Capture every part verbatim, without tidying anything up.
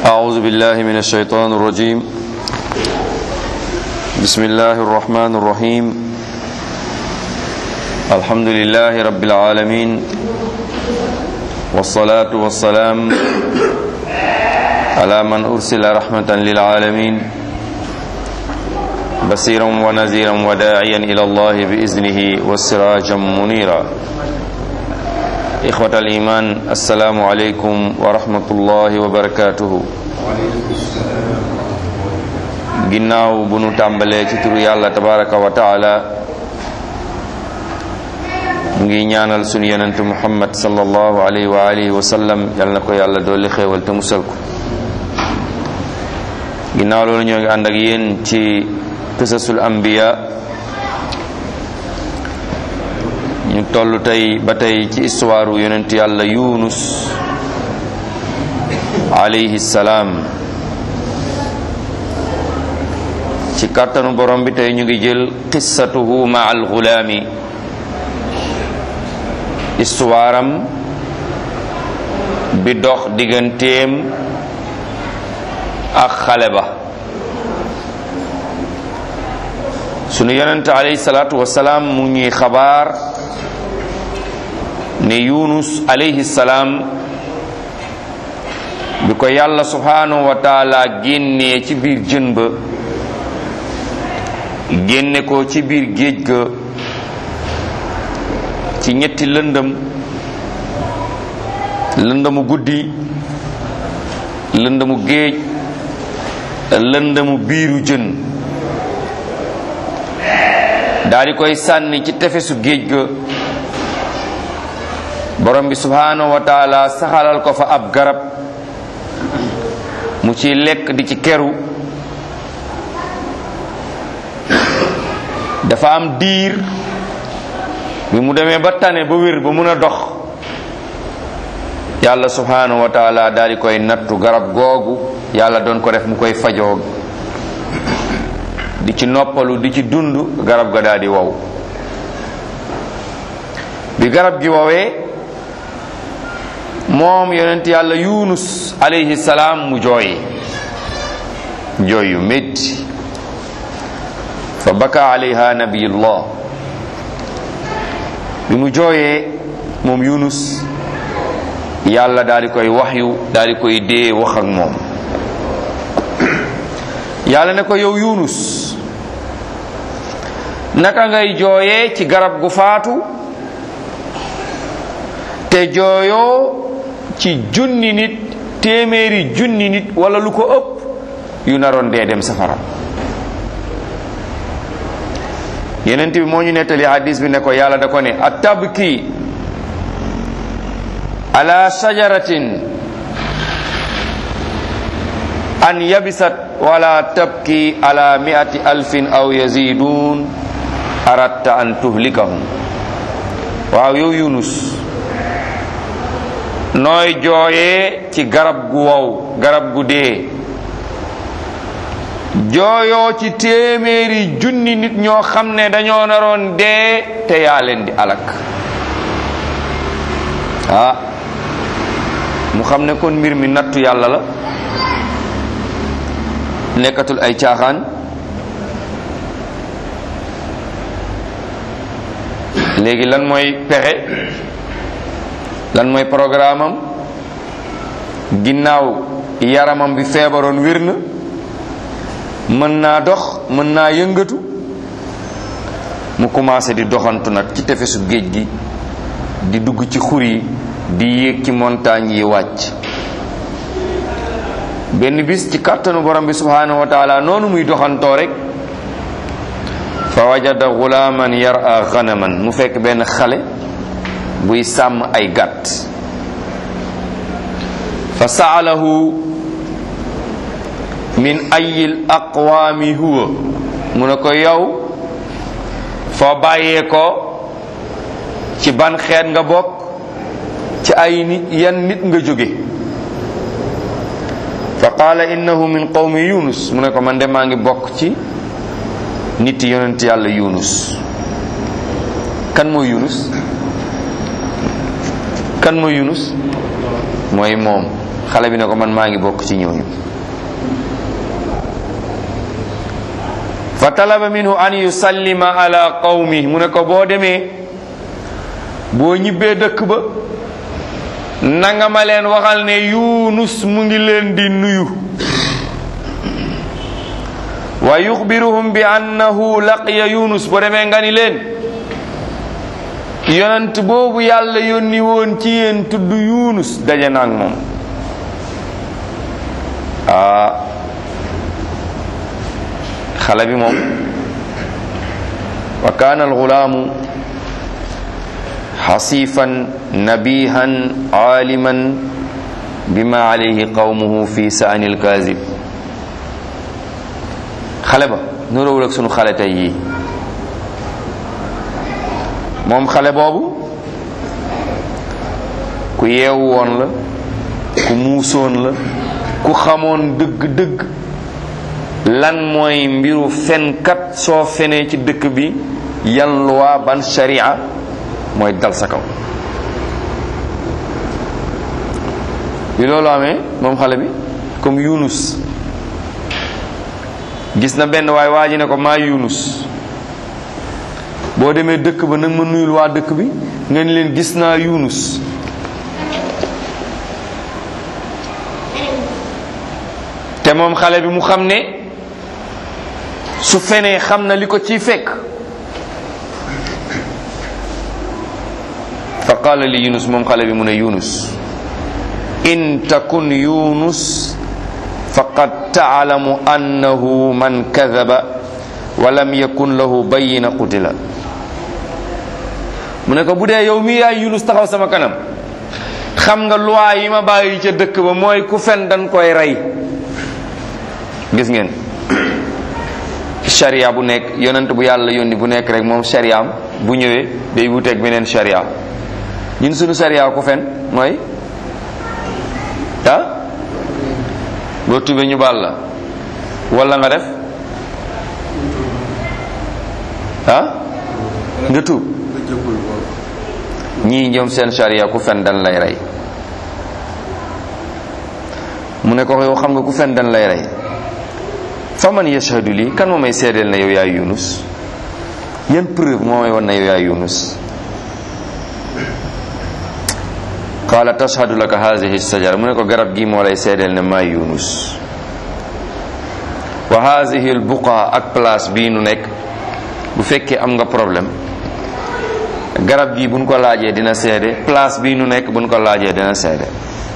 أعوذ بالله من الشيطان الرجيم بسم الله الرحمن الرحيم الحمد لله رب العالمين والصلاة والسلام على من أرسل رحمة للعالمين بصيرا ونذيرا وداعيا إلى الله بإذنه وسراجا منيرا إخوة الإيمان السلام عليكم ورحمة الله وبركاته ginnaaw bu nu tàmbalee ci turu yàlla tabaraka wa taala ngi ñaanal sunu yonent Muhammad sallallahu alayhi wa alihi wa sallam yal na ko yàlla dolli xéewal te musal ko ginnaaw loolu ñoo ngi ànd ak yéen ci qisasul anbiya ñu toll tey ba tey ci histoire yonent yàlla Yunus alayhi salaam ci kàttanu borom bi tey ñu ngi jël qissatuhu ma al ghulaami histoire am bi dox digganteem ak xale ba sunu yonent alayhi salaatu wasalaam mu ngi xabaar ne Yunus alayhi salaam bi ko yàlla subhanahu wa taala génnee ci biir jën ba génne ko ci biir géej ga ci ñetti lëndëm lëndëmu guddi lëndëmu géej lëndëmu biiru jën daal di koy sànni ci tefesu géej ga borom bi subhanahu wa taala saxalal ko fa ab garab mu ci lekk di ci keru dafa am diir bi mu demee ba tane ba wér ba mun a dox yàlla subhanahu wa taala daal di koy nattu garab googu yàlla doon ko def mu koy fajoo di ci noppalu di ci dund garab ga daal di wow bi garab gi wowee moom yonent yàlla Yunus alayhi salaam mu jooy jooy yu métti fa baka alayha nabiyullah bi mu jooyee moom Yunus yàlla daal di koy waxyu daal di koy dee wax ak moom yàlla ne ko yow Yunus naka ngay jooyee ci garab gu faatu te jooyoo ci junni nit téeméeri junni nit wala lu ko ëpp yu naroon dee dem safara yenent bi moo ñu nettali hadis bi ne ko yàlla da ko ne atabki ala shajaratin an yabisat wala tabki ala mi'ati alfin aw yazidun aratta an tuhlikahum waaw yow Yunus nooy jooyee ci garab gu wow garab gu dee jooyoo ci téeméeri junni nit ñoo xam ne dañoo naroon dee te yaa leen di alak ah mu xam ne kon mbir mi nattu yàlla la nekkatul ay caaxaan léegi lan mooy pexe lan mooy programme am ginnaaw yaramam bi feebaroon wér na mën naa dox mën naa yëngatu mu commencé di doxantu nag ci tefesu géej gi di dugg ci xur yi di yéeg ci montagne yi wàcc benn bis ci kàttanu borom bi subhanahu wa taala noonu muy doxantoo rek fa wajada gulaaman yar'a ganaman mu fekk benn xale buy sàmm ay gàtt fa sa'alahu min ayil aqwaami huwa mu ne ko yow foo bàyyee ko ci ban xeet nga bokk ci ay nit yan nit nga jóge fa qaala innahu min qawmi Yunus mu ne ko man de maa ngi bokk ci nit yonent yàlla Yunus kan mooy Yunus kan mooy Yunus mooy moom xale bi ne ko man maa ngi bokk ci ñooñu. fa talaba minhu an yusallima ala qawmi, mu ne ko boo demee boo ñibbee dëkk ba nanga ma leen waxal ne Yunus mu ngi leen di nuyu. wa yuxbiruhum bi annahu laqiya Yunus, boo demee nga ni leen yonent boobu yàlla yónni woon ci yéen tudd Yunus daje naag moom. ah xale bi moom wa kaana alxulaamu xasifan nabihan aaliman bima alayhi qawmuhu fi saani alkaazib. xale ba nuróowul ak sunu xale tey yii. moom xale boobu ku yeewu woon la, ku muusoon la, ku xamoon dëgg-dëgg lan mooy mbiru fenkat soo fenee ci dëkk bi yan loi ban sharia mooy dal sa kaw. bi loolu amee moom xale bi comme Yunus gis na benn waay waa ji ne ko maa Yunus, boo demee dëkk ba nag ma nuyul waa dëkk bi nga ni leen gis naa Yunus. te moom xale bi mu xam ne su fenee xam na li ko ciy fekk. fa qaala li Yunus, moom xale bi mu ne Yunus, in takun Yunus faqad taalamu annahu man kadaba wa lam yakun lahu bayyina qutila. mu ne ko bu dee yow mii yaay Yunus taxaw sama kanam, xam nga loi yi ma bàyyi ca dëkk ba mooy ku fen dañ koy rey. gis ngeen sharia bu nekk, yonent bu yàlla yónni bu nekk rek moom shariaam bu ñëwee day wuteeg beneen sharia. ñun suñu sharia ku fen mooy ah boo tubee ñu baal la wala nga def ah nga tuub. ñii ñoom seen sharia ku fen dan lay rey. mu ne ko yow xam nga ku fen dan lay rey. fa man yashhadu lii, kan moo may seedeel na yow yaay Yunus? yan preuve moo may won na yow yaay Yunus? qaala tashhadu laka haadihi sajara, mu ne ko garab gi moo lay seedeel ne maay Yunus. wa haadihi al buqa, ak place bii nu nekk bu fekkee am nga problème garab gi buñ ko laajee dina seede, place bii nu nekk buñ ko laajee dina seede.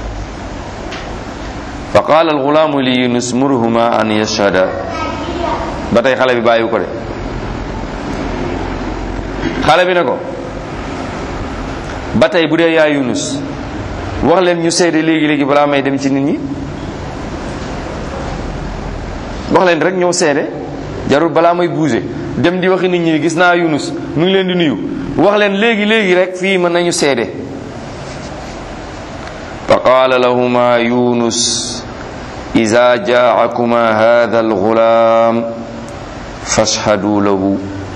fa qaala alxulaamu li Yunus murhuma an yashhada, ba tey xale bi bàyyi ko de. xale bi ne ko ba tey bu dee yaay Yunus wax leen ñu seede léegi léegi balaa may dem ci nit ñi. wax leen rek ñëw seede, jarul balaa may bouger dem di waxi nit ñi gis naa Yunus mu ngi leen di nuyu. wax leen léegi léegi rek fii mën nañu seede. fa qaala lahuma Yunus iza jaakuma hada alxulaam fashhadu lahu.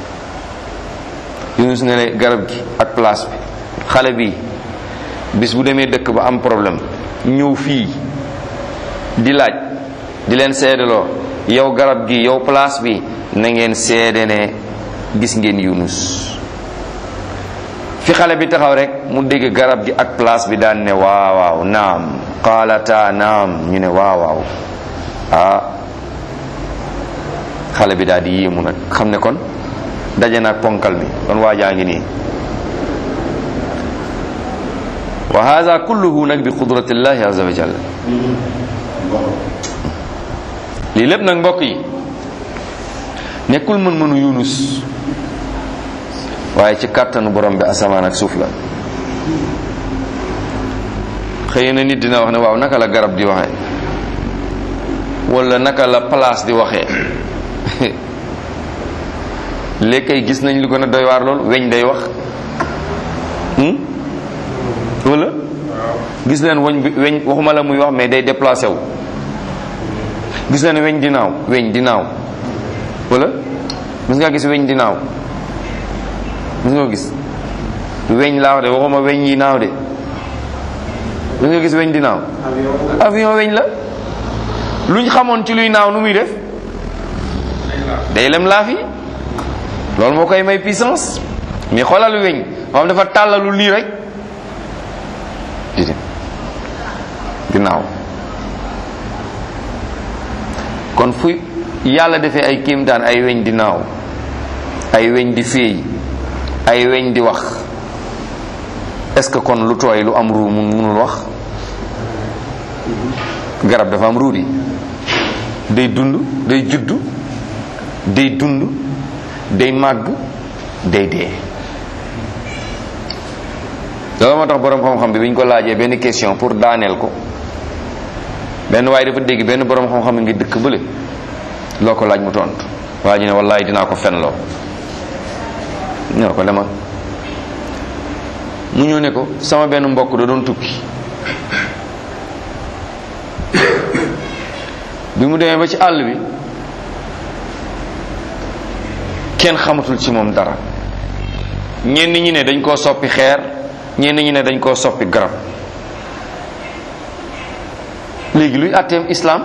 Yunus ne ne garab gi ak place bi, xale bi bis bu demee dëkk ba am problème ñëw fii di laaj di leen seedeloo, yow garab gi yow place bi na ngeen seede ne gis ngeen Yunus. fi xale bi taxaw rek mu dégg garab gi ak place bi daan ne waaw waaw naam, qaalata naam, ñu ne waaw waaw. ah xale bi daal di yéemu nag xam ne kon daje naag ponkal bi, kon waajaa ngi nii. wa hada kulluhu nag bi qudratillahi azza wa jalla. lii lépp nag mbokk yi nekkul mën-mënu Yunus, waaye ci kàttanu borom bi asamaan ak suuf la. xëy na nit dina wax ne waaw naka la garab di waxee wala naka la place di waxee. léegi kay gis nañ lu gën a doy waar loolu, weñ day wax. wala gis leen weñ bi weñ waxuma la muy wax mais day déplacé wu. gis leen weñ di naaw, weñ di naaw wala gis nga gis weñ di naaw. gis nga gis weñ laa wax de waxuma weñ yi naaw de da nga gis weñ di naaw avion weñ la luñ xamoon ci luy naaw nu muy def day lem laa fi loolu moo koy may puissance mais xoolal weñ moo xam dafa tàllalu nii rek di dem di naaw kon fu yàlla defee ay kéemtaan ay weñ di naaw ay weñ di féey ay weñ di wax est-ce que kon lu tooy lu am ruu mun munul wax garab dafa am ruu di day dund day juddu day dund day màgg day dee loolu moo tax boroom xam-xam bi bi ñu ko laajee benn question pour daaneel ko benn waaye dafa dégg benn boroom xam-xam ngi dëkk bële loo ko laaj mu tontu waa ji ne wallaay dinaa ko fenloo ñoo ko demal mu ñëw ne ko sama benn mbokk da doon tukki bi mu demee ba ci àll bi kenn xamatul ci moom dara ñenn ñi ne dañ koo soppi xeer ñenn ñi ne dañ koo soppi garab léegi luy àtteem islaam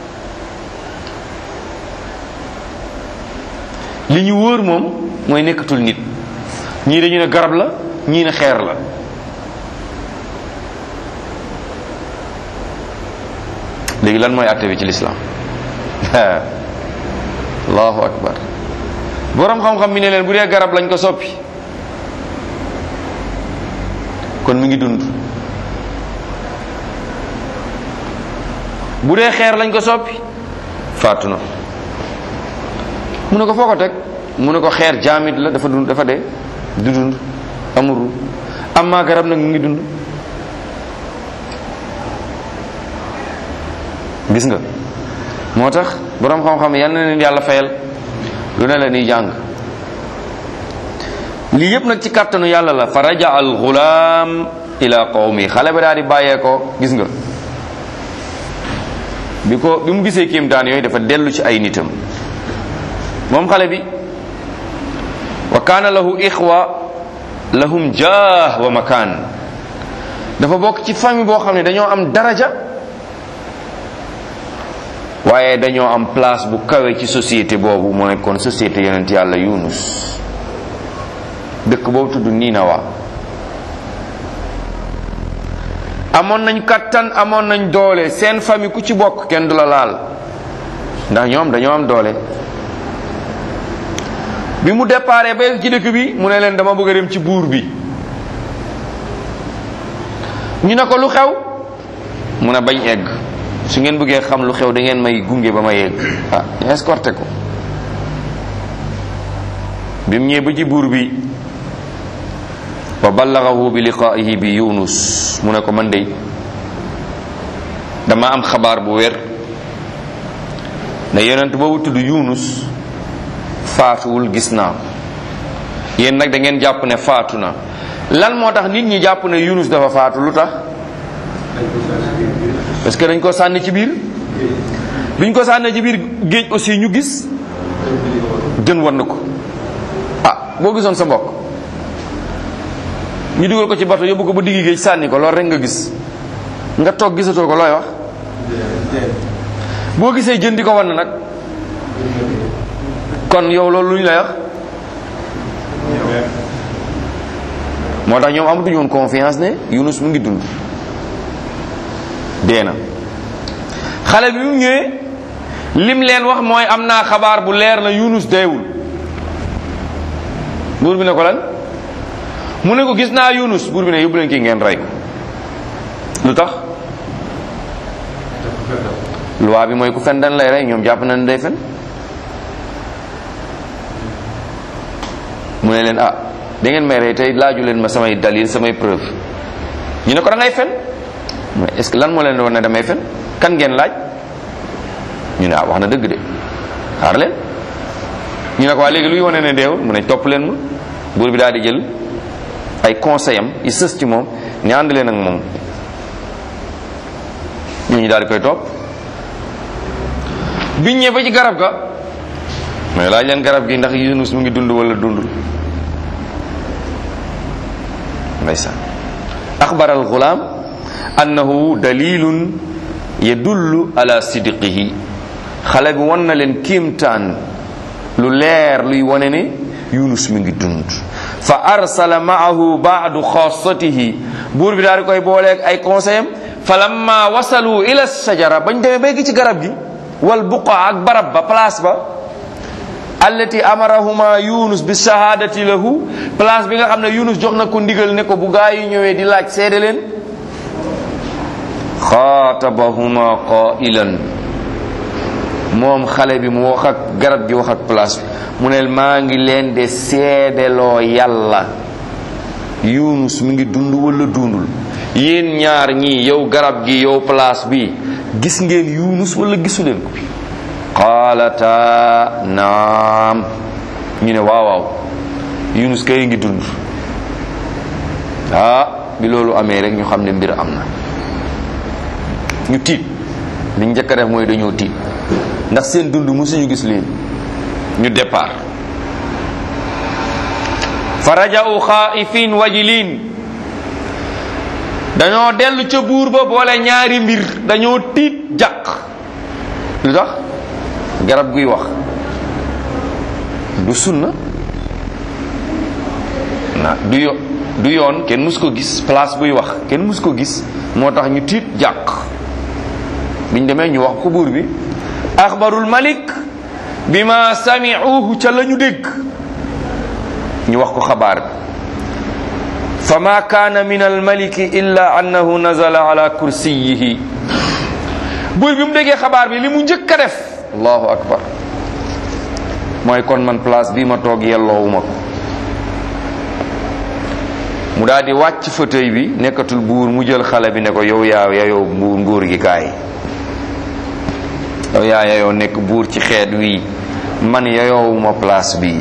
li ñu wóor moom mooy nekkatul nit ñii dañu ne garab la ñii ne xeer la léegi lan mooy àtte bi ci lislaam allahu akbar boroom xam-xam mi ne leen bu dee garab lañ ko soppi kon mi ngi dund bu dee xeer lañ ko soppi faatu na mu ne ko foo ko teg mu ne ko xeer jaamit la dafa dund dafa dee du dund amuru amma garab nag mu ngi dund gis nga moo tax boroom xam-xam yal na leen yàlla fayal lu ne la ni jàng lii yëpp nag ci kàttanu yàlla la fa raja al gulaam ila qawmi xale ba daal di bàyyee ko gis nga bi ko bi mu gisee kéemtaan yooyu dafa dellu ci ay nitam moom xale bi wa kaana lahu ixwa lahum jaah wa makaan dafa bokk ci famille boo xam ne dañoo am daraja waaye dañoo am place bu kawe ci société boobu moo nekkoon société yonent yàlla Yunus dëkk boobu tudd Ninawa amoon nañ kattan amoon nañ doole seen famille ku ci bokk kenn du la laal ndax ñoom dañoo am doole bi mu déparé ba ci dëkk bi mu ne leen dama bëgg a dem ci buur bi ñu ne ko lu xew mu ne bañ egg su ngeen bëggee xam lu xew da ngeen may gunge ba ma yegg ah ñu escorté ko bi mu ñëwee ba ci buur bi wa ballagahu bi liqaa'ihi bi Yunus mu ne ko man de dama am xabaar bu wér ne yonent boobu tudd Yunus faatuwul gis naa yéen nag da ngeen jàpp ne faatu na lan moo tax nit ñi jàpp ne Yunus dafa faatu lu tax parce que dañ ko sànni ci biir biñ ko sànni ci biir géej aussi ñu gis jën war na ko ah boo gisoon sa mbokk ñu dugal ko ci bato yóbbu ko ba diggi géej sànni ko loolu rek nga gis nga toog gisatoo ko looy wax boo gisee jën di ko wan nag kon yow loolu lu ñu lay wax moo tax ñoom amatuñu woon confiance ne Yunus mu ngi dund dee na xale bi mu ñëwee lim leen wax mooy am naa xabaar bu leer na Yunus deewul buur bi ne ko lan mu ne ko gis naa Yunus buur bi ne yóbbu leen kii ngeen rey ko lu tax loi bi mooy ku fen dañ lay rey ñoom jàpp nañ day fen mu ne leen ah da ngeen may rey tey laaju leen ma samay dalil samay preuve ñu ne ko da ngay fen mais est-ce que lan moo leen doon ne damay fen kan ngeen laaj ñu ne ah wax na dëgg de xaar leen ñu ne ko waa léegi luy wane ne deewul mu ne topp leen ma buur bi daal di jël ay conseil am yi sës ci moom ñu ànd leen ak moom ñooñu daal di koy topp biñ ñëwee ba ci garab ga mais laaj leen garab gi ndax Yunus mu ngi dund wala dundul ndeysaan axbara al gulaam annahu dalilun yadullu ala sidqihi xale bi wan na leen kiimtaan lu leer luy wane ne Yunus mi ngi dund. fa arsala maahu baadu xaasatihi buur bi daal di koy booleeg ay conseil am fa lamma wasalu ila sajara bañ demee bay gi ci garab gi wal buqa ak barab ba place ba allati amarahuma Yunus bi shahadati lahu place bi nga xam ne Yunus jox na ko ndigal ne ko bu gaa yi ñëwee di laaj seede leen xaatabahuma qailan moom xale bi mu wax ak garab gi wax ak place bi mu ne maa ngi leen de seedeloo yàlla Yunus mi ngi dund wala dundul yéen ñaar ñii yow garab gi yow place bi gis ngeen Yunus wala gisu leen ko qaalata naam ñu ne waaw waaw Yunus kay ngi dund. ah bi loolu amee rek ñu xam ne mbir am na ñu tiit li njëkk a def mooy dañoo tiit ndax seen dund musuñu gis leen ñu départ fa raja'u xaa'ifin wajilin dañoo dellu ca buur ba boole ñaari mbir dañoo tiit jàq lu tax garab guy wax du sunna na du yo du yoon kenn mus ko gis place buy wax kenn mus ko gis moo tax ñu tiit jàq biñ demee ñu wax ko buur bi axbarul malik bima sami'uhu ca la ñu dégg ñu wax ko xabaar bi fa ma kaana min al maliki illa annahu nazala ala kursiyihi buur bi mu déggee xabaar bi li mu njëkk a def allahu akbar mooy kon man place bii ma toog yelloowuma ko mu daal di wàcc fauteuil bi nekkatul buur mu jël xale bi ne ko yow yaa yayoo buur nguur gi kaay yow yaa yayoo nekk buur ci xeet wi man yayoowuma place bi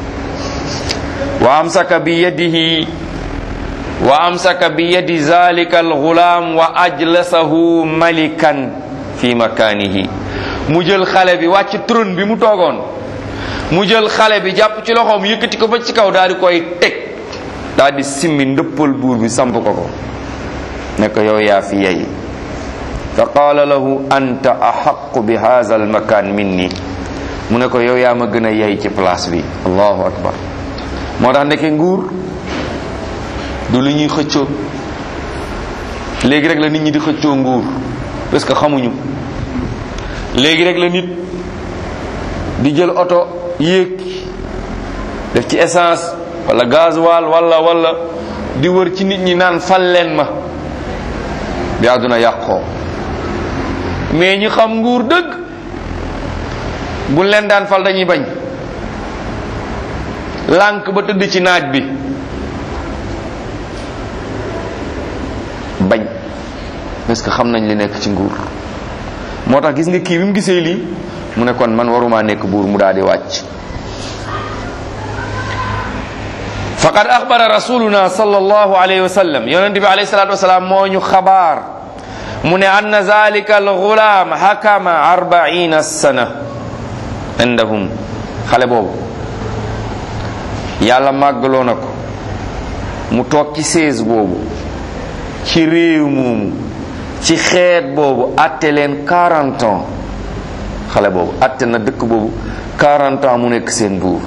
wa amsaka bi yadihi wa amsaka bi yadi zalika alghulam wa ajlasahu malikan fi makanihi mu jël xale bi wàcc trône bi mu toogoon mu jël xale bi jàpp ci loxoom yëkkati ko ba ci kaw daal di koy teg daal di simmi ndëppal buur bi samp ko ko ne ko yow yaa fi yey fa qaala lahu anta ahaqu bi hadha al makan minni mu ne ko yow yaa ma gën a yey ci place bi allahu akbar moo tax ndeke nguur du lu ñuy xëccoo léegi rek la nit ñi di xëccoo nguur parce que xamuñu léegi rek la nit di jël oto yéeg def ci essence wala gasoil wala wala di wër ci nit ñi naan fal leen ma bi àdduna yàqoo mais ñi xam nguur dëgg bu leen daan fal dañuy bañ lànk ba tëdd ci naaj bi bañ parce que xam nañ li nekk ci nguur moo tax gis nga kii bi mu gisee lii mu ne kon man waruma nekk buur mu daal di wàcc faqad axbara rasuluna sallallahu alayhi wa sallam yonente bi alayhi salatu wasalaam moo ñu xabaar mu ne anna zalika alghulam hakama arbaina sana indahum xale boobu yàlla màggaloo na ko mu toog ci seize boobu ci réew moomu ci xeet boobu atte leen quarante ans xale boobu atte na dëkk boobu quarante ans mu nekk seen buur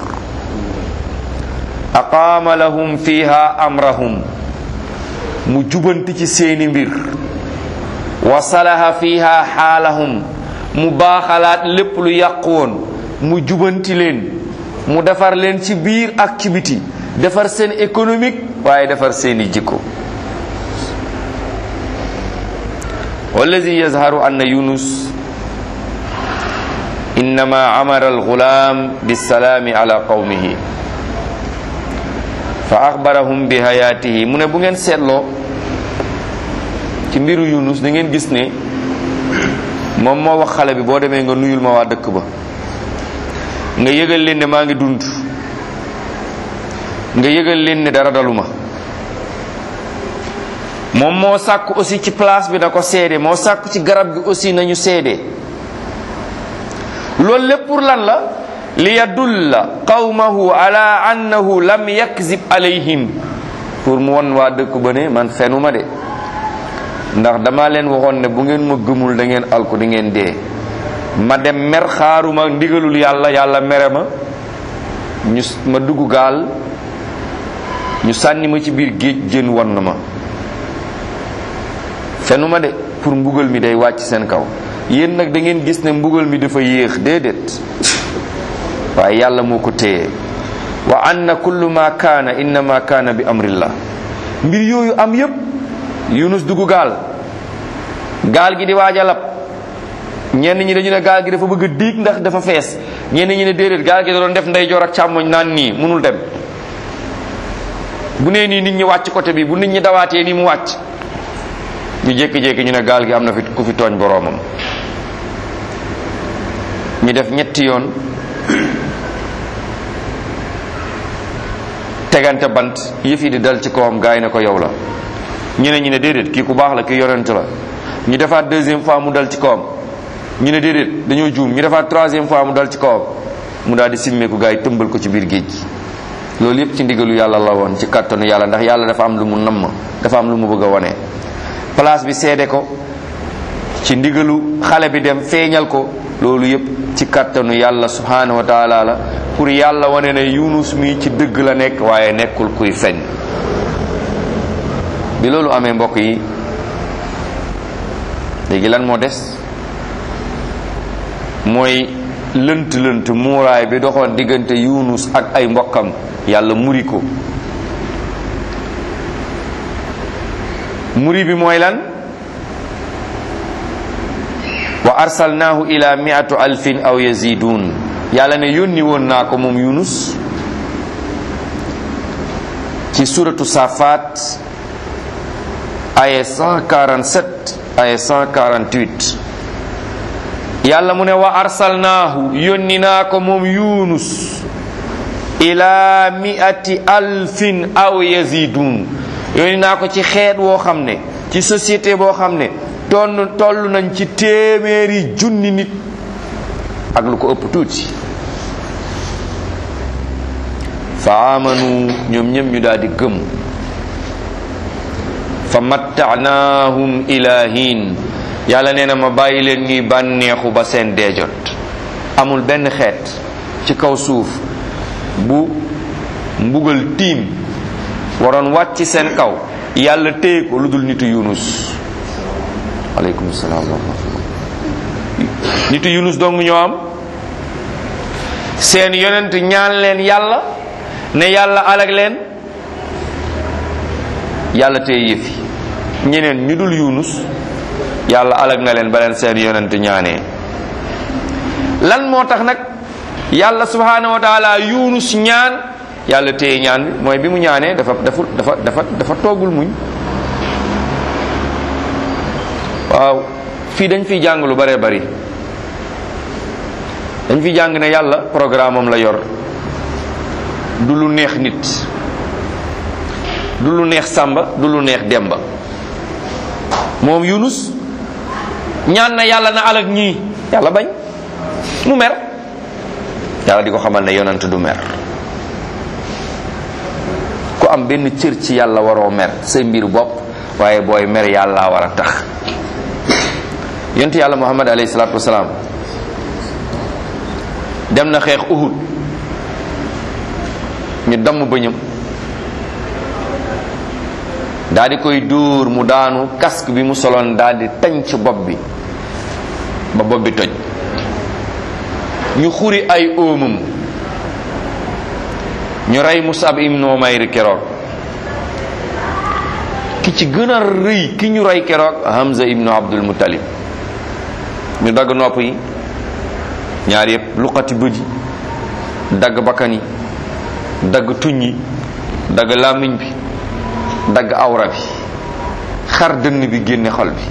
aqaama lahum fiha amrahum mu jubanti ci seeni mbir wa salaha fiha xaalahum mu baaxalaat lépp lu yàqu woon mu jubanti leen mu defar leen ci biir ak ci biti defar seen économique waaye defar seeni jikko wallazi yazharu anna yunus innama amara alghulam bisalaami ala qawmihi fa axbarahum bi hayatihi mu ne bu ngeen seetloo ci mbiru yunus da ngeen gis ne moom moo wax xale bi boo demee nga nuyul ma waa dëkk ba nga yëgal leen ne maa ngi dund nga yëgal leen ne dara daluma moom moo sàkk aussi ci place bi na ko seede moo sàkk ci garab gi aussi nañu seede loolu lépp pour lan la li yadulla qawmahu ala annahu lam yakzib alayhim pour mu won waa dëkk ba ne man fenuma de ndax dama leen waxoon ne bu ngeen ma gëmul da ngeen alku di ngeen dee. ma dem mer xaaruma ndigalul yàlla yàlla mere ma ñu ma dugg gaal ñu sànni ma ci biir géej jën wan na ma fenu ma de pour mbugal mi day wàcc seen kaw. yéen nag da ngeen gis ne mbugal mi dafa yéex déedéet waaye yàlla moo ko téye. wa anna kullu ma kaana innama kaana bi amrillah. mbir yooyu am yépp Yunus dugg gaal gaal gi di waaj a lab ñenn ñi dañu ne gaal gi dafa bëgg a diig ndax dafa fees ñenn ñi ne déedéet gaal gi da doon def ndeyjoor ak càmmoñ naan nii mënul dem. bu nee nii nit ñi wàcc côté bi bu nit ñi dawaatee nii mu wàcc ñu jékki-jékki ñu ne gaal gi am na fi ku fi tooñ boroomam. ñu def ñetti yoon tegante bant yëf yi di dal ci kawam gaay ne ko yow la. ñeneen ñi ne déedéet kii ku baax la kii yonent la. ñu defaat deuxième fois mu dal ci kawam ñu ne déedéet dañoo juum ñu defaat troisième fois mu dal ci kawam mu daal di simmeeku gaay tëmbal ko ci biir géej gi. loolu yëpp ci ndigalu yàlla la woon ci kàttanu yàlla ndax yàlla dafa am lu mu namm dafa am lu mu bëgg a wane. place bi seede ko ci ndigalu xale bi dem feeñal ko loolu yëpp ci kàttanu yàlla subhanahu wa taala la pour yàlla wane ne Yunus mi ci dëgg la nekk waaye nekkul kuy fen. bi loolu amee mbokk yi léegi lan moo des mooy lënt lënt muuraay bi doxoon diggante Yunus ak ay mbokkam yàlla muri ko. muri bi mooy lan wa arsalnaahu ila mi'atu alfin aw yazidun yàlla ne yónni woon naa ko moom Yunus ci suratu Safat aya cent quarante-sept aya cent quarante-huit yàlla mu ne wa arsalnaahu yónni naa ko moom Yunus ila mi'ati alfin aw yazidun yónni naa ko ci xeet woo xam ne ci société boo xam ne toll toll nañ ci téeméeri junni nit ak lu ko ëpp tuuti. fa amanu ñoom ñëpp ñu daal di gëm. fa matta'naahum ila hiin yàlla nee na ma bàyyi leen ñuy bànneexu ba seen deejot. amul benn xeet ci kaw suuf bu mbugal tiim waroon wàcc seen kaw yàlla téye ko lu dul nitu Yunus aleykum salaam wa rahmatullah. nitu Yunus dong ñoo am seen yonent ñaan leen yàlla ne yàlla alag leen yàlla téye yëfi ñeneen ñu dul Yunus yàlla alag na leen ba leen seen yonent ñaanee. lan moo tax nag yàlla subhanahu wa taala Yunus ñaan yàlla téye ñaan bi mooy bi mu ñaanee dafa dafa dafa dafa dafa toogul muñ. waaw fii dañ fiy jàng lu bare bari dañ fi jàng ne yàlla programme am la yor du lu neex nit du lu neex Sàmba du lu neex Demba. moom Yunus ñaan na yàlla na alag ñii yàlla bañ mu mer yàlla di ko xamal ne yonent du mer. ku am benn cër ci yàlla waroo mer say mbir bopp waaye booy mer yàlla war a tax. yonent yàlla Muhammad alayhi salaatu wasalaam dem na xeex Uhud ñu damm bëñam daal di koy dóor mu daanu casque bi mu soloon daal di tañ ci bopp bi ba bopp bi toj ñu xuri ay óomam ñu rey Musab ibn Umayr keroog ki ci gën a rëy ki ñu rey keroog Hamza ibn Abdul Muttalib ñu dagg nopp yi ñaar yëpp luqati bët yi dagg bakkan yi dagg tuñ yi dagg làmmiñ bi dagg awra bi xar dënn bi génne xol bi.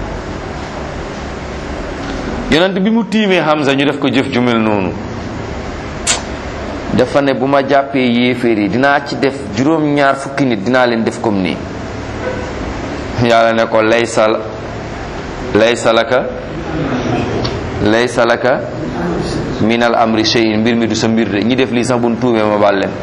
yonent bi mu tiimee Hamza ñu def ko jëf ju mel noonu dafa ne bu ma jàppee yéeféer yi dinaa ci def juróom-ñaar fukki nit dinaa leen def comme nii. yàlla ne ko laysa laysa laka laysa laka minal amri shay'in mbir mi du sa mbir de ñi def lii sax bu nu tuubee ma baal leen.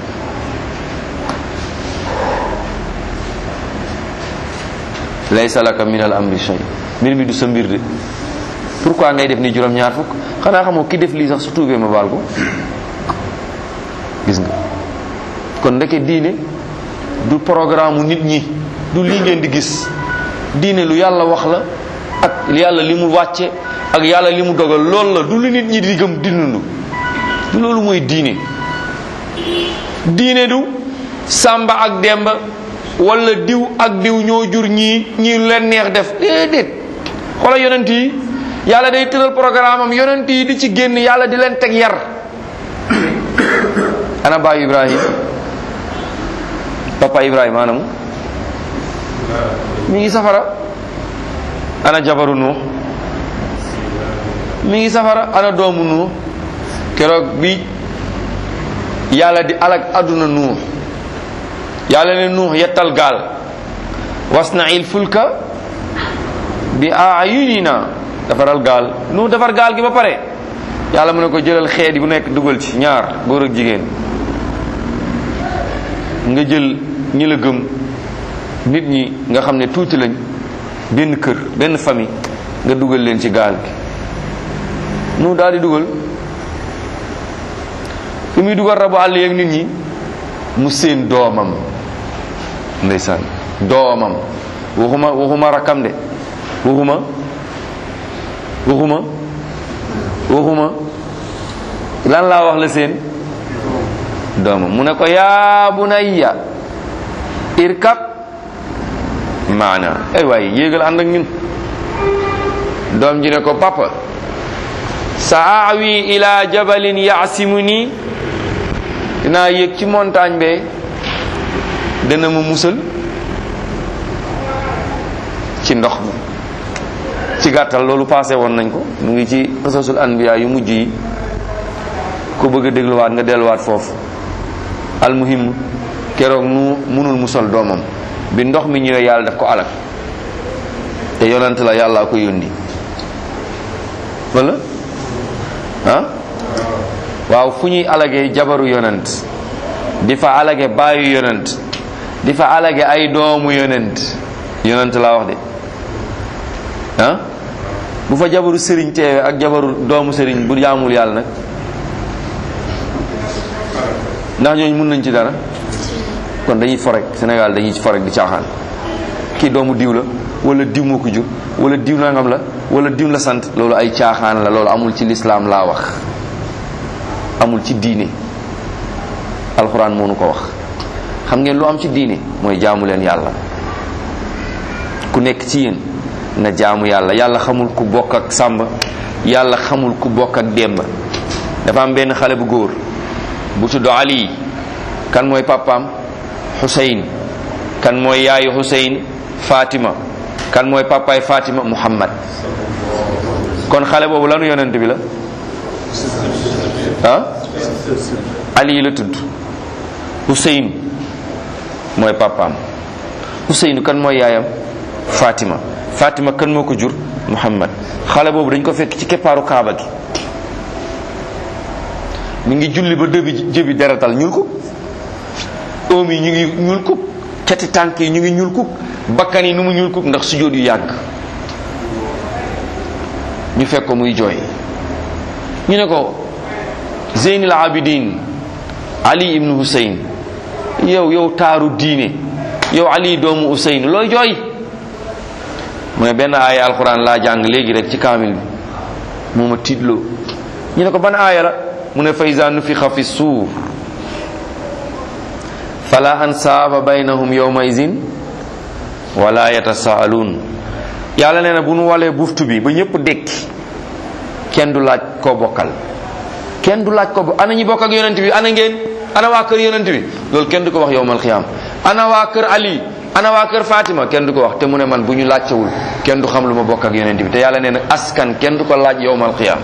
laysa laka min al amri shay, mbir mi du sa mbir de. Pourquoi ngay def ni juróom-ñaar fukk? xanaa xamoo ki def lii sax su tuubee ma baal ko. gis nga kon ndeke diine du programme nit ñi, du lii ngeen di gis. diine lu yàlla wax la ak yàlla li mu wàcce ak yàlla li mu dogal, loolu la, du lu nit ñi di gëm di dund. du loolu mooy diine. diine du sàmba ak demba wala diw ak diw ñoo jur ñii ñii lu leen neex def déedéet. xoolal yonent yi yàlla day tëral programme am, yonent yi di ci génn, yàlla di leen teg yar. ana baayu Ibrahim, papa Ibrahim anam mi ngi safara. ana jabaru Nuux mi ngi safara. ana doomu Nuux keroog bi yàlla di alak àdduna Nuux, yàlla ne Nuux yettal gaal, wasna'il fulka bi a'yunina, defaral gaal. Nuux defar gaal gi ba pare, yàlla mu ne ko jëlal xeet yi bu nekk dugal ci ñaar, góor ak jigéen, nga jël ñi la gëm, nit ñi nga xam ne tuuti lañ, benn kër benn famille, nga dugal leen ci gaal gi. Nuux daal di dugal, fi muy dugal rabu àll yeeg nit ñi, mu seen doomam, ndeysaan doomam, waxuma waxuma rakkam de, waxuma waxuma waxuma lan laa wax la seen doomam. mu ne ko yaa bunayya irkab maana, ay waay yéegal ànd ak ñun. doom ji ne ko papa, sa awi ila jabalin yaasimuni, dinaa yéeg ci montagne be dana ma musal ci ndox mi. ci gàttal loolu passé woon nañ ko, mu ngi ci qasasul anbiya yu mujj yi, ku bëgg a dégluwaat nga delluwaat foofu. almuhim keroog nu munul musal doomam, bi ndox mi ñëwee yàlla daf ko alak, te yonent la yàlla ko yónni wala ah waaw. fu ñuy alage jabaru yonent, di fa alage baayu yonent, di fa alage ay doomu yonent, yonent laa wax de ah. bu fa jabaru sëriñ teewe ak jabaru doomu sëriñ bu jaamul yàlla nag, ndax ñooñu mun nañ ci dara? kon dañuy forek Sénégal, dañuy forek di caaxaan. kii doomu diw la, wala diw moo ko jur, wala diw nangam la, wala diw la sant. loolu ay caaxaan la, loolu amul ci lislaam laa wax, amul ci diine. alxuraan moo nu ko wax. xam ngeen lu am ci diine mooy jaamu leen yàlla. ku nekk ci yéen na jaamu yàlla. yàlla xamul ku bokk ak sàmba, yàlla xamul ku bokk ak demba. dafa am benn xale bu góor bu tudd Ali. kan mooy papaam? Xuseyn. kan mooy yaayu Xuseyn? Fatima. kan mooy papaay Fatima? Muhammad. kon xale boobu lanu yonent bi la ah? Ali la tudd. Xuseyn mooy papaam. Xuseyn kan mooy yaayam? Fatima. Fatima kan moo ko jur? Muhammad. xale boobu dañ ko fekk ci keppaaru Kaaba gi, mi ngi julli ba dëbi jëbi deretal ñuul ko, oom yi ñu ngi ñuul ko, cati tànk yi ñu ngi ñuul ko, bakkan yi nu mu ñuul ko ndax sujjóot yu yàgg. ñu fekk ko muy jooy. ñu ne ko Zeynul Abidin Ali ibnu Husayn, yow yow taaru diine, yow Ali doomu Husayn, looy jooy? mu ne benn aaya alquran laa jàng léegi rek ci kaamil bi moo ma tiitloo. ñu ne ko ban aaya la? mu ne fa iza nufixa fi suur fala ansaaba baynahum yawma izin wala yatasaaluun. yàlla nee na bu nu walee buftu bi ba ñëpp dekki, kenn du laaj koo bokkal, kenn du laaj ko bo ana ñi bokk ak yonent bi, ana ngeen, ana waa kër yonent bi, loolu kenn du ko wax yawmal qiyaam. ana waa kër Ali, ana waa kër Fatima, kenn du ko wax. te mu ne man bu ñu laajtewul kenn du xam lu ma bokk ak yonent bi. te yàlla nee na askan kenn du ko laaj yawmal qiyaam.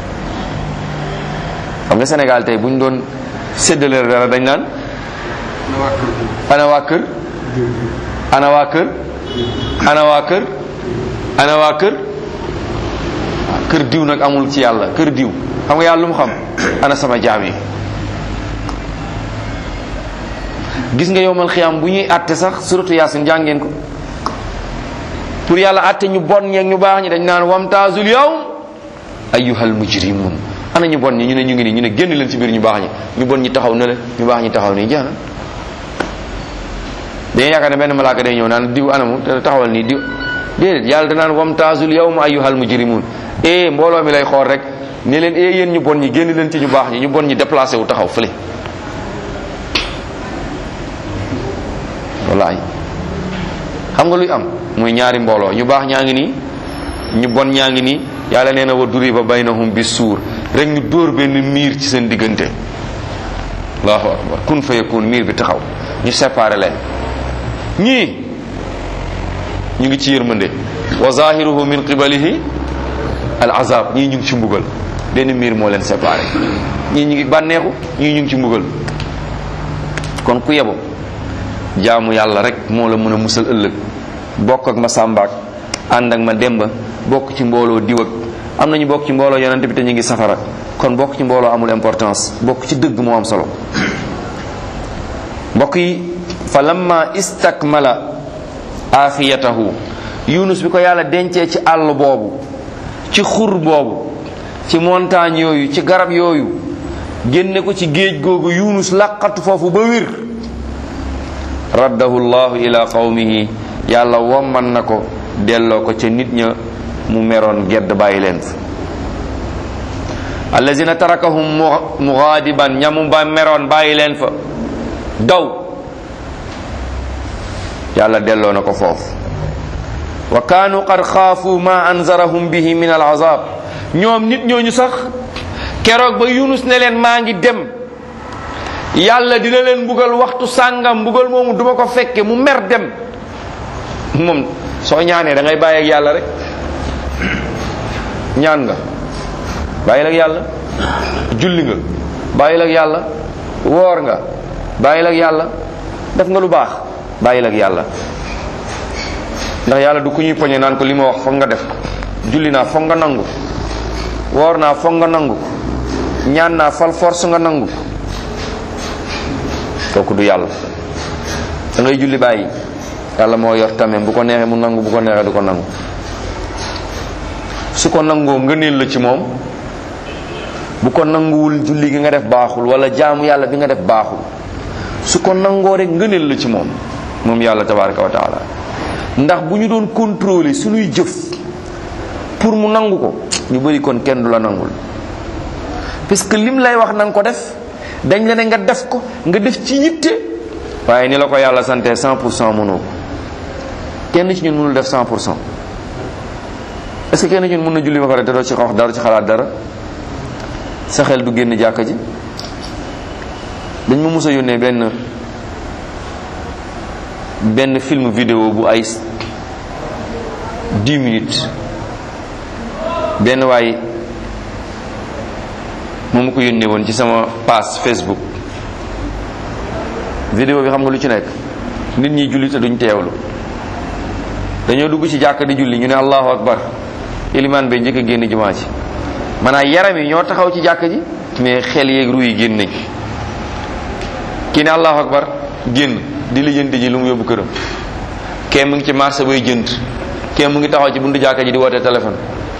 xam nga Sénégal tey bu ñu doon séddale dara dañ naan ana waa kër, ana waa kër, ana waa kër, ana waa kër. kër diw nag amul ci yàlla. kër diw xam nga yàlla lu mu xam? ana sama jaam yi. gis nga yowmal xiyaam bu ñuy àtte sax suratu yaasin jàngeen ko. pour yàlla àtte ñu bon ñeeg ñu baax ñi dañ naan wamtaazul yawm ayyuhal mujrimun. ana ñu bon ñi ñu ne ñu ngi nii ñu ne génn leen ci biir ñu baax ñi, ñu bon ñi taxaw na la, ñu baax ñi taxaw nii jeex na. dañuy yaakaar ne benn malaaka day ñëw naan diw anamu te taxawal nii diw déedéet, yàlla danaan wamtaazul yawma ayyuhal mujrimun. eh mbooloo mi lay xool rek ne leen eh yéen ñu bon ñi génn leen ci ñu baax ñi, ñu bon ñi déplacé wu taxaw fële. wallaay xam nga luy am muy ñaari mbooloo, ñu baax ñaa ngi nii ñu bon ñaa ngi nii. yàlla nee na wa duriba baynahum bis suur rek ñu dóor benn miir ci seen diggante. allahu akbar kun fa yakun, miir bi taxaw ñu séparé leen. ñii ñu ngi ci yërmande wa zahiruhu min qibalihi al azab, ñii ñu ngi ci mbugal. benn miir moo leen séparé, ñii ñu ngi bànneexu, ñii ñu ngi ci mbugal. kon ku yebo jaamu yàlla rek moo la mën a musal ëllëg. bokk ak ma sàmbaak ànd ak ma demba bokk ci mbooloo diw ak am nañu bokk ci mbooloo yonent bi te ñu ngi safara. kon bokk ci mbooloo amul importance, bokk ci dëgg moo am solo. mbokk yi fa lamma istakmala afiyatahu, Yunus bi ko yàlla dencee ci àll boobu, ci xur boobu, ci montagne yooyu, ci garab yooyu, génne ko ci géej googu, Yunus laqatu foofu ba wir. raddahu llahu ila qawmihi, yàlla womman na ko delloo ko ca nit ña mu meroon gedd bàyyi leen fa. allazina tarakahum mughadiban, ñamu ba meroon bàyyi leen fa daw, yàlla delloo na ko foofu. wa kaanu qad xaafu ma anzarahum bihi min al azab, ñoom nit ñooñu sax keroog ba Yunus ne leen maa ngi dem, yàlla dina leen mbugal waxtu sàngam, mbugal moomu duma ko fekke, mu mer dem. moom soo ñaanee da ngay bàyyi ak yàlla rek. ñaan nga bàyyil ak yàlla, julli nga bàyyil ak yàlla, woor nga bàyyil ak yàlla, def nga lu baax bàyyil ak yàlla. ndax yàlla du ku ñuy poñe naan ko li ma wax foog nga def ko. julli naa foog nga nangu, woor naa foog nga nangu, ñaan naa fal force nga nangu. kooku du yàlla. da ngay julli bàyyi, yàlla moo yor tamit, bu ko neexee mu nangu, bu ko neexee du ko nangu. su ko nangoo ngëneel la ci moom, bu ko nanguwul julli gi nga def baaxul, wala jaamu yàlla bi nga def baaxul. su ko nangoo rek ngëneel la ci moom moom yàlla tabaraka wa taala. ndax bu ñu doon contrôler suñuy jëf pour mu nangu ko, ñu bari kon kenn du la nangul. parce que lim lay wax na nga ko def, dañ la ne nga def ko, nga def ci yitte, waaye ni la ko yàlla sante cent pour cent mënoo ko. kenn ci ñun mënul def cent pour cent. est-ce que kenn ci ñun mën na julli ba pare te doo ci wax dara, ci xalaat dara, sa xel du génn jàkka ji. dañ ma mës a yónnee benn benn film vidéo bu ay dix minutes, benn waay moo ma ko yónnee woon ci sama page Facebook. vidéo bi xam nga lu ci nekk, nit ñi julli te duñ teewlu. dañoo dugg ci jàkka di julli, ñu ne allahu akbar, ilimaan bay njëkk a génn jumaa ji. maanaam yaram yi ñoo taxaw ci jàkka ji, mais xel yeeg ru yi génn nañ. kii ne allahu akbar génn di lijjanti ji lu mu yóbbu këram. kee mu ngi ci marché bay jënd, kee mu ngi taxaw ci buntu jàkka ji di woote téléphone.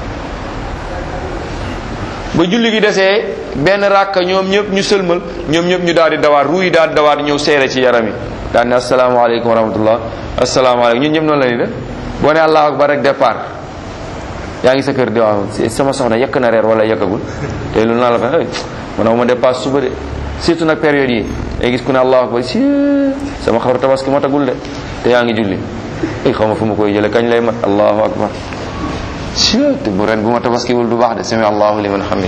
ba julli gi desee benn ràkka, ñoom ñëpp ñu sëlmal, ñoom ñëpp ñu daal di dawaat, ru yi daal di dawaat ñëw seere ci yaram yi, daal ne asalaamaaleykum wa rahmatullah, asalaamaaleykum. ñun ñëpp noonu la ñuy def. boo ne allahu akbar rek départ, yaa ngi sa kër di waaw sama soxna yekk na reer wala yekkagul, te lu naa la fa man ma dépasse suba de. surtout nag période yi day gis ku ne allahu akbar, si sama xaru tabaski matagul de, te yaa ngi julli. ay xaw ma fu ma koy jële kañ lay mat allahu akbar, si te bu ren bu ma tabaskiwul du baax de, sami allahu liman hamid.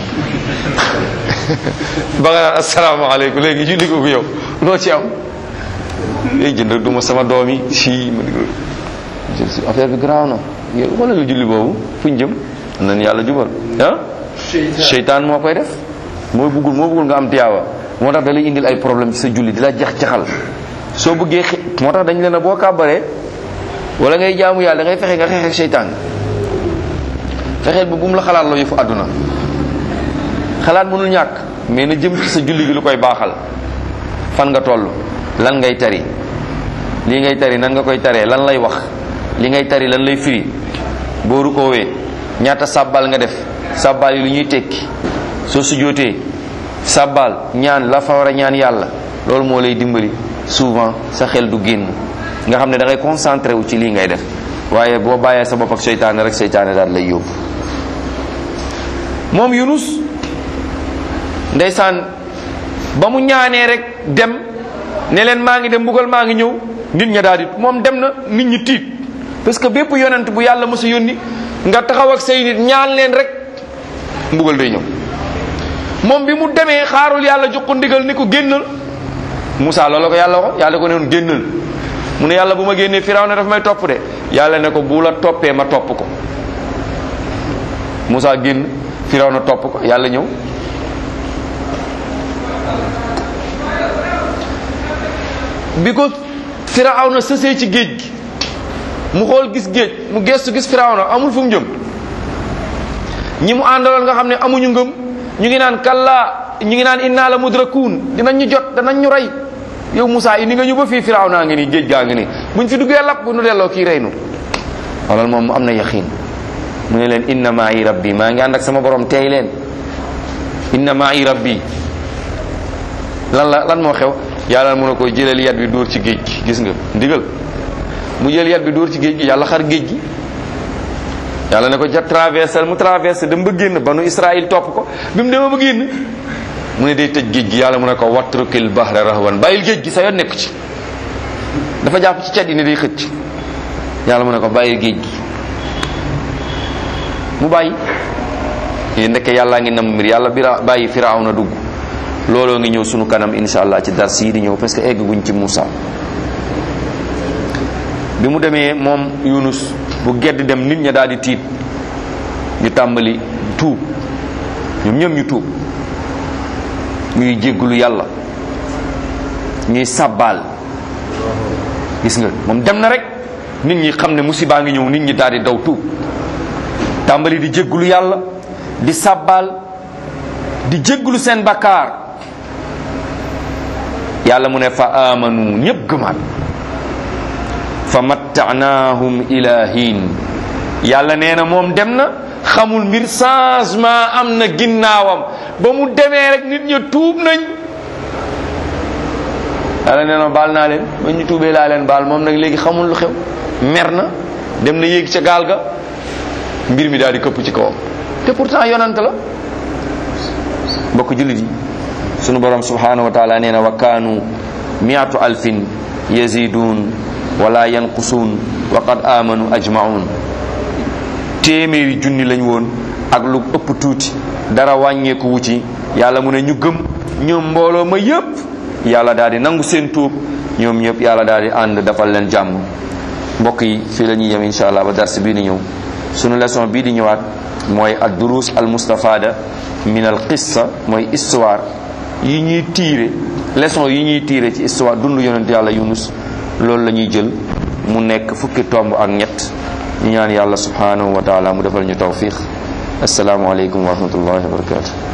ba nga naan asalaamaaleykum léegi julli ko yow loo ci am. léegi jënd du ma sama doom yi si ma di affaire bi garaaw na. yow xoolal la julli boobu fu ñu jëm nan yàlla jubal ah. seytaan moo koy def, moo bëggul moo bëggul nga am tiyaaba, moo tax da lay indil ay problème ci sa julli, di la jax jaxal. soo bëggee xe moo tax dañ leen a boo kàbbaree wala ngay jaamu yàlla da ngay fexe nga xeex ak seytaan. fexeel ba bu mu la xalaat loo yëfu àdduna, xalaat mënul ñàkk, mais na jëm ci sa julli gi lu koy baaxal. fan nga toll, lan ngay tari, lii ngay tari nan nga koy taree, lan lay wax, li ngay tari lan lay firi, boo rukoowee ñaata sàbbal nga def, sàbbal yi lu ñuy tekki, soo sujjóotee sàbbal ñaan la fa war a ñaan yàlla, loolu moo lay dimbali souvent sa xel du génn nga xam ne da ngay concentré wu ci lii ngay def. waaye boo bàyyee sa bopp ak seytaane rek seytaane daal lay yóbbu. moom Yunus ndeysaan ba mu ñaanee rek dem ne leen maa ngi dem mbugal maa ngi ñëw, nit ña daal di moom dem na, nit ñi tiit parce que bépp yonent bu yàlla mës a yónni nga taxaw ak say nit ñaan leen rek mbugal day ñëw. moom bi mu demee xaarul yàlla jox ko ndigal ni ko génnal. Moussa loolu ko yàlla wax, yàlla ko ne woon génnal, mu ne yàlla bu ma génnee Firawna daf may topp de, yàlla ne ko bu la toppee ma topp ko. Moussa génn, Firawna topp ko, yàlla ñëw. bi ko Firawna sësee ci géej gi mu xool gis géej, mu gestu gis Firawna amul fu mu jëm, ñi mu àndaloon nga xam ne amuñu ngëm ñu ngi naan kallaa, ñu ngi naan inna la mudrakuun, dinañ ñu jot, danañ ñu rey. yow Moussa indi nga ñu ba fii Firawna ngi nii, géej gaa ngi nii, buñ fi duggee lapp bu nu delloo kii rey nu. wala moom mu am na yaqiin, mu ne leen inna ma'i rabbi, maa ngi ànd ak sama borom, tey leen. inna ma'i rabbi lan la lan moo xew, yàlla mu ne ko jëlal yat bi dóor ci géej gi, gis nga ndigal, mu jël yat bi dóor ci géej gi, yàlla xar géej gi. yàlla ne ko ja traversé mu traversé dem ba génn, banu Israël topp ko, bi mu demee ba génn mu ne day tëj géej gi, yàlla mu ne ko watrukil bahra rahwan, bàyyil géej gi sa yoon nekku ci. dafa jàpp ci cat yi ne day xëcc, yàlla mu ne ko bàyyil géej gi, mu bàyyi. yéen ndeke yàllaa ngi nam mbir, yàlla bira bàyyi Firawna dugg. looloo ngi ñëw sunu kanam insha allah ci dars yi di ñëw, parce que egg guñ ci Moussa. bi mu demee moom Yunus bu gedd dem, nit ña daal di tiit, ñu tàmbali tuub, ñoom ñoom ñu tuub, ñuy jéggulu yàlla, ñuy sàbbaal. gis nga moom dem na rek, nit ñi xam ne musiba ngi ñëw, nit ñi daal di daw tuub, tàmbali di jéggulu yàlla, di sàbbaal, di jéggulu seen bakkaar. yàlla mu ne fa amanu, ñépp gëmaat. fa matta'naahum ila hiin, yàlla nee na moom dem na, xamul mbir changement am na ginnaawam, ba mu demee rek nit ña tuub nañ. yàlla nee na baal naa leen, ba ñu tuubee laa leen baal. moom nag léegi xamul lu xew, mer na, dem na yéeg ca gaal ga, mbir mi daal di këpp ci kawam, te pourtant yonant la. mbokk jullit yi, sunu borom subhanahu wa taala nee na wa kaanu miatu alfin yazidun wala yanqusuun wa qad amanu ajmaun. téeméeri junni lañ woon ak lu ëpp tuuti, dara wàññeeku wu ci. yàlla mu ne ñu gëm ñoom mbooloo ma yépp, yàlla daal di nangu seen tuub, ñoom ñëpp yàlla daal di ànd defal leen jàmm. mbokk yi fii la ñuy yem insha allah ba dars bii di ñëw. sunu leçon bii di ñëwaat mooy ad durus al mustafada min al qissa, mooy histoire yi ñuy tiire, leçon yi ñuy tiire ci histoire dundu yonent yàlla Yunus. loolu la ñuy jël mu nekk fukki tomb ak ñett. ñu ñaan yàlla subhanahu wa taala mu defal ñu tawfiq. assalaamu aleykum wa rahmatullahi wa barakatuh.